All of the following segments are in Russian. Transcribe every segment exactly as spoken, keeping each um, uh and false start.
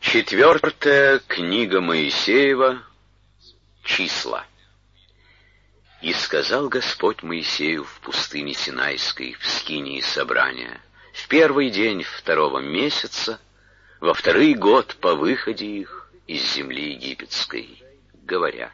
Четвертая книга Моисеева. Числа. «И сказал Господь Моисею в пустыне Синайской, в скинии собрания, в первый день второго месяца, во второй год по выходе их из земли египетской, говоря: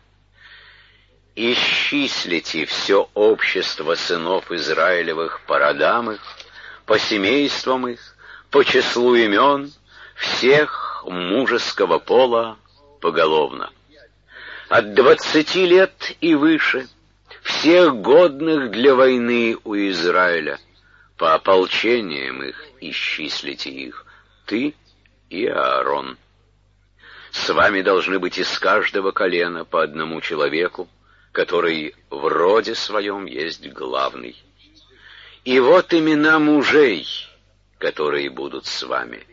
исчислите все общество сынов Израилевых по родам их, по семействам их, по числу имен, всех мужеского пола поголовно, от двадцати лет и выше, всех годных для войны у Израиля, по ополчениям их исчислите их, ты и Аарон. С вами должны быть из каждого колена по одному человеку, который в роде своем есть главный. И вот имена мужей, которые будут с вами.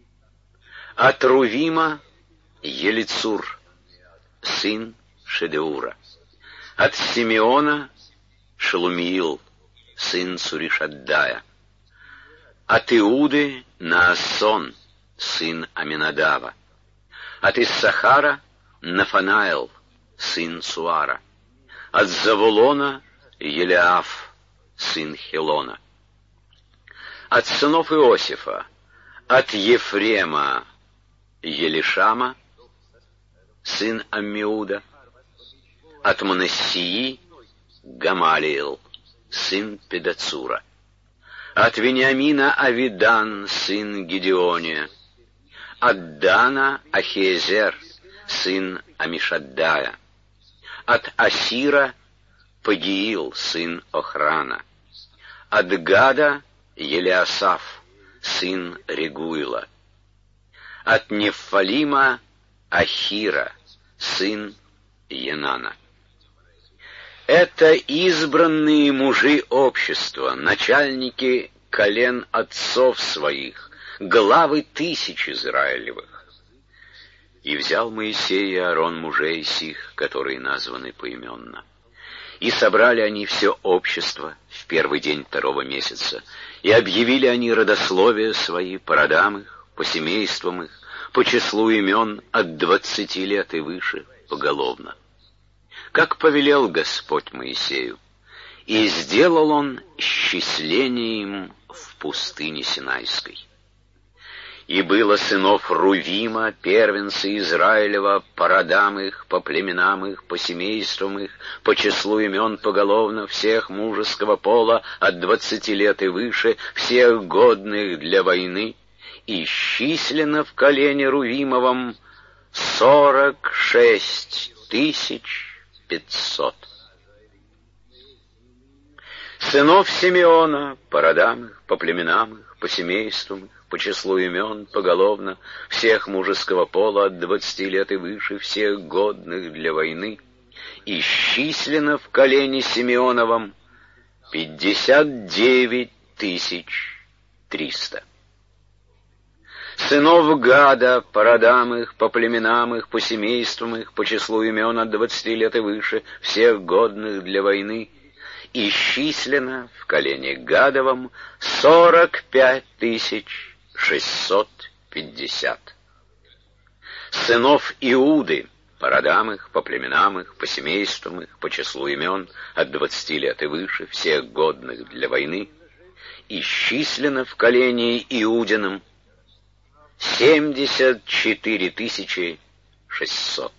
От Рувима — Елицур, сын Шедеура. От Симеона — Шелумиил, сын Цуришаддая. От Иуды — Наасон, сын Аминадава. От Иссахара — Нафанаэл, сын Цуара. От Завулона — Елиаф, сын Хелона. От сынов Иосифа: от Ефрема — Елишама, сын Аммиуда. От Манассии — Гамалиил, сын Педацура. От Вениамина — Авидан, сын Гедеония. От Дана — Ахиезер, сын Амишаддая. От Асира — Пагиил, сын Охрана. От Гада — Елиасаф, сын Регуила. От Нефалима — Ахира, сын Енана. Это избранные мужи общества, начальники колен отцов своих, главы тысяч Израилевых. И взял Моисей и Аарон мужей сих, которые названы поименно. И собрали они все общество в первый день второго месяца, и объявили они родословия свои по родам их, по семействам их, по числу имен от двадцати лет и выше поголовно, как повелел Господь Моисею, и сделал он счисление им в пустыне Синайской. И было сынов Рувима, первенца Израилева, по родам их, по племенам их, по семействам их, по числу имен поголовно, всех мужеского пола от двадцати лет и выше, всех годных для войны, и исчислено в колене Рувимовом сорок шесть тысяч пятьсот. Сынов Симеона, по родам их, по племенам их, по семействам их, по числу имен поголовно, всех мужеского пола от двадцати лет и выше, всех годных для войны, исчислено в колене Симеоновом пятьдесят девять тысяч триста. Сынов Гада, по родам их, по племенам их, по семействам их, по числу имен от двадцати лет и выше, всех годных для войны, исчислено в колене Гадовом сорок пять тысяч шестьсот пятьдесят. Сынов Иуды, по родам их, по племенам их, по семействам их, по числу имен от двадцати лет и выше, всех годных для войны, исчислено в колене Иудином семьдесят четыре тысячи шестьсот.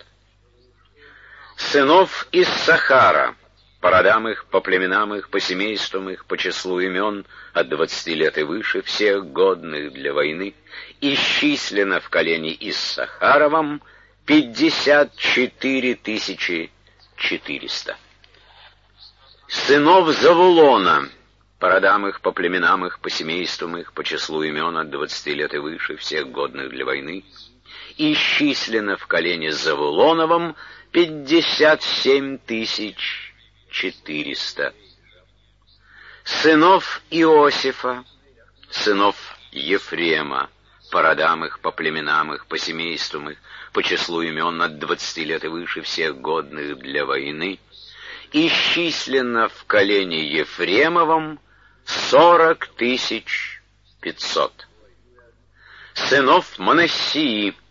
Сынов Иссахара, по родам их, по племенам их, по семействам их, по числу имен от двадцати лет и выше, всех годных для войны, исчислено в колене Иссахаровом пятьдесят четыре тысячи четыреста. Сынов Завулона, по родам их, по племенам их, по семействам их, по числу имен от двадцати лет и выше, всех годных для войны, исчислено в колене Завулоновом пятьдесят семь тысяч четыреста. Сынов Иосифа, сынов Ефрема, по родам их, по племенам их, по семействам их, по числу имен от двадцати лет и выше, всех годных для войны, исчислено в колене Ефремовом сорок тысяч пятьсот. Сынов Манассии,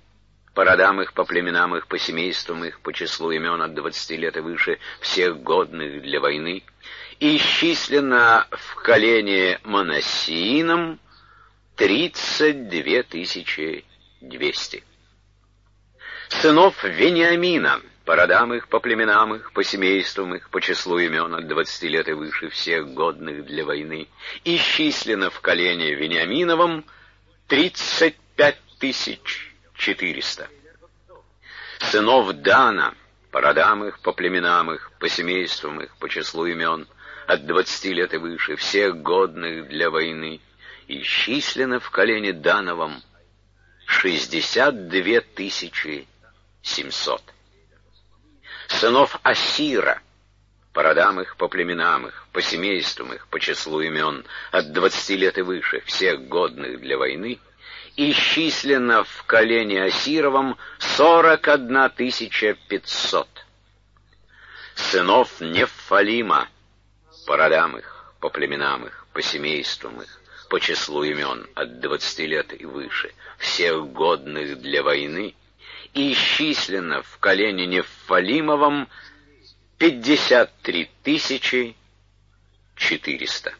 по родам их, по племенам их, по семействам их, по числу имен от двадцати лет и выше, всех годных для войны, и исчислено в колене Манассиином тридцать две тысячи двести. Сынов Вениамина, по родам их, по племенам их, по семействам их, по числу имен от двадцати лет и выше, всех годных для войны, исчислено в колене Вениаминовом тридцать пять тысяч четыреста. Сынов Дана, по родам их, по племенам их, по семействам их, по числу имен, от двадцати лет и выше, всех годных для войны, исчислено в колене Дановом шестьдесят две тысячи семьсот. Сынов Асира, по родам их, по племенам их, по семействам их, по числу имен, от двадцати лет и выше, всех годных для войны, исчислено в колене Асировом сорок одна тысяча пятьсот. Сынов Нефалима, по родам их, по племенам их, по семействам их, по числу имен, от двадцати лет и выше, всех годных для войны, исчислено в колене Нефалимовом пятьдесят три тысячи четыреста.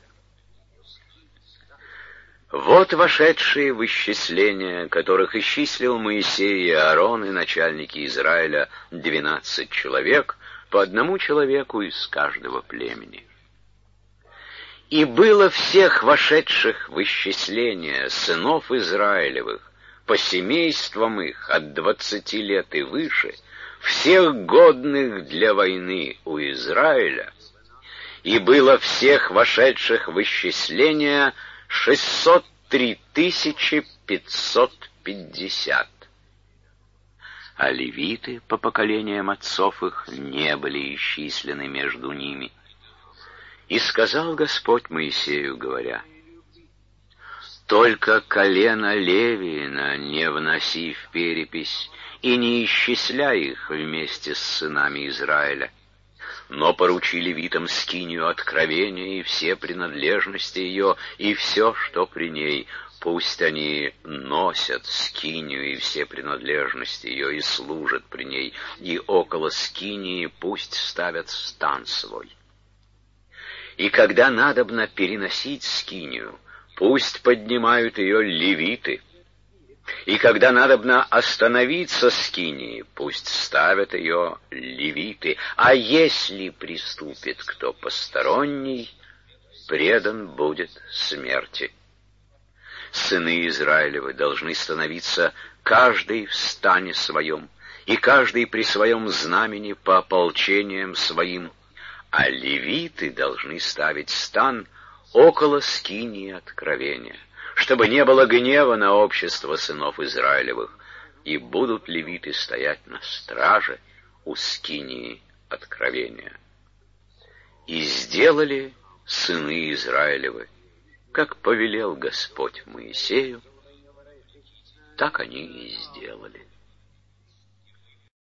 Вот вошедшие в исчисление, которых исчислил Моисей и Аарон и начальники Израиля, двенадцать человек, по одному человеку из каждого племени. И было всех вошедших в исчисление сынов Израилевых, по семействам их от двадцати лет и выше, всех годных для войны у Израиля, и было всех вошедших в исчисление шестьсот три тысячи пятьсот пятьдесят. А левиты по поколениям отцов их не были исчислены между ними. И сказал Господь Моисею, говоря: «Только колено Левиина не вноси в перепись, и не исчисляй их вместе с сынами Израиля, но поручи левитам скинию откровения и все принадлежности ее, и все, что при ней. Пусть они носят скинию и все принадлежности ее, и служат при ней, и около скинии пусть ставят стан свой. И когда надобно переносить скинию, пусть поднимают ее левиты, и когда надобно остановиться скинии, пусть ставят ее левиты, а если приступит кто посторонний, предан будет смерти. Сыны Израилевы должны становиться каждый в стане своем, и каждый при своем знамени по ополчениям своим, а левиты должны ставить стан около скинии откровения, чтобы не было гнева на общество сынов Израилевых, и будут левиты стоять на страже у скинии откровения. И сделали сыны Израилевы, как повелел Господь Моисею, так они и сделали.